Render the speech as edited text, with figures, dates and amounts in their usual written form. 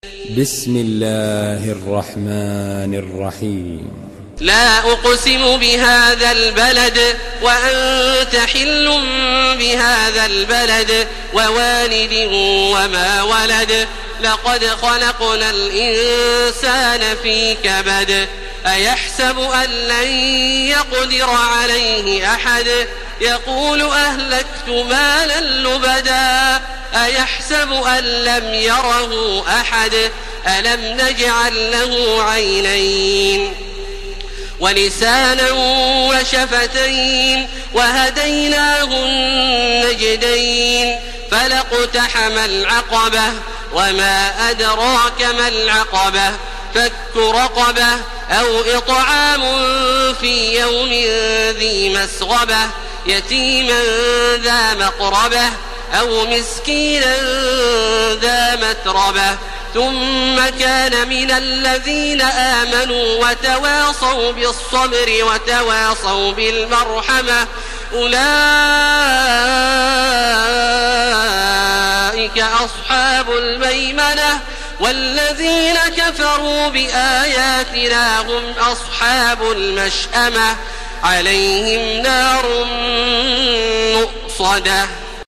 بسم الله الرحمن الرحيم. لا أقسم بهذا البلد وأنت حل بهذا البلد ووالد وما ولد لقد خلقنا الإنسان في كبد أيحسب أن لن يقدر عليه أحد يقول أهلكت مالا لبدا أيحسب أن لم يره أحد ألم نجعل له عينين ولسانا وشفتين وهديناه النجدين فلاقتحم العقبة وما أدراك ما العقبة فك رقبة أو إطعام في يوم ذي مسغبة يتيما ذا مقربة أو مسكينا ذا متربة ثم كان من الذين آمنوا وتواصوا بالصبر وتواصوا بالمرحمة أولئك أصحاب الميمنة والذين كفروا بآياتنا هم أصحاب المشأمة عليهم نار مؤصدة.